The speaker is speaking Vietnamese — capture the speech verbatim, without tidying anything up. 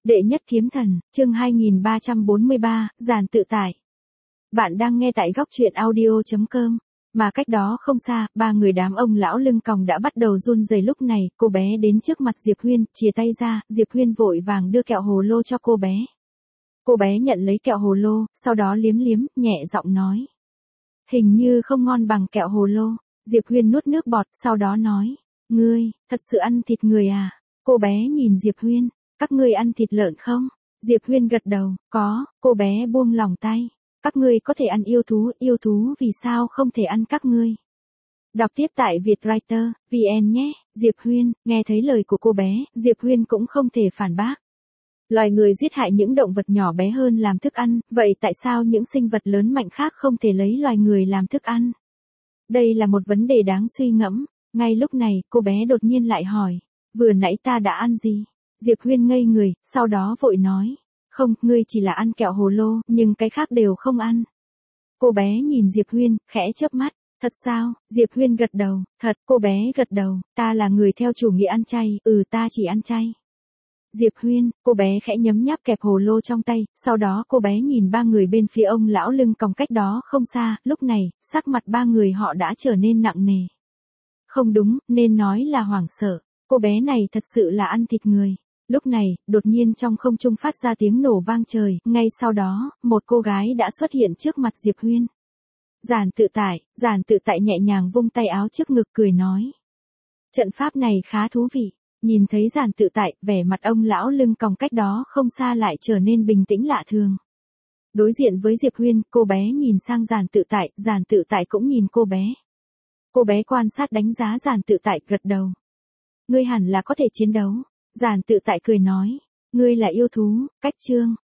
Đệ nhất kiếm thần, chương hai nghìn ba trăm bốn mươi ba, giản tự tại. Bạn đang nghe tại góc truyện audio chấm com. Mà cách đó không xa, ba người đám ông lão lưng còng đã bắt đầu run rẩy. Lúc này, cô bé đến trước mặt Diệp Huyên, chìa tay ra, Diệp Huyên vội vàng đưa kẹo hồ lô cho cô bé. Cô bé nhận lấy kẹo hồ lô, sau đó liếm liếm, nhẹ giọng nói. Hình như không ngon bằng kẹo hồ lô. Diệp Huyên nuốt nước bọt, sau đó nói. Ngươi, thật sự ăn thịt người à? Cô bé nhìn Diệp Huyên. Các ngươi ăn thịt lợn không? Diệp Huyên gật đầu, có, cô bé buông lòng tay. Các ngươi có thể ăn yêu thú, yêu thú vì sao không thể ăn các ngươi? Đọc tiếp tại Vietwriter, vn nhé. Diệp Huyên, nghe thấy lời của cô bé, Diệp Huyên cũng không thể phản bác. Loài người giết hại những động vật nhỏ bé hơn làm thức ăn, vậy tại sao những sinh vật lớn mạnh khác không thể lấy loài người làm thức ăn? Đây là một vấn đề đáng suy ngẫm. Ngay lúc này, cô bé đột nhiên lại hỏi, vừa nãy ta đã ăn gì? Diệp Huyên ngây người, sau đó vội nói. Không, ngươi chỉ là ăn kẹo hồ lô, nhưng cái khác đều không ăn. Cô bé nhìn Diệp Huyên, khẽ chớp mắt. Thật sao? Diệp Huyên gật đầu. Thật, cô bé gật đầu. Ta là người theo chủ nghĩa ăn chay, ừ ta chỉ ăn chay. Diệp Huyên, cô bé khẽ nhấm nháp kẹp hồ lô trong tay, sau đó cô bé nhìn ba người bên phía ông lão lưng còng cách đó không xa, lúc này, sắc mặt ba người họ đã trở nên nặng nề. Không đúng, nên nói là hoảng sợ. Cô bé này thật sự là ăn thịt người. Lúc này, đột nhiên trong không trung phát ra tiếng nổ vang trời, ngay sau đó, một cô gái đã xuất hiện trước mặt Diệp Huyên. Giản tự tại, giản tự tại nhẹ nhàng vung tay áo trước ngực cười nói. Trận pháp này khá thú vị. Nhìn thấy giản tự tại, vẻ mặt ông lão lưng còng cách đó không xa lại trở nên bình tĩnh lạ thường. Đối diện với Diệp Huyên, cô bé nhìn sang giản tự tại, giản tự tại cũng nhìn cô bé. Cô bé quan sát đánh giá giản tự tại, gật đầu. Ngươi hẳn là có thể chiến đấu. Giản tự tại cười nói. Ngươi là yêu thú, cách chương.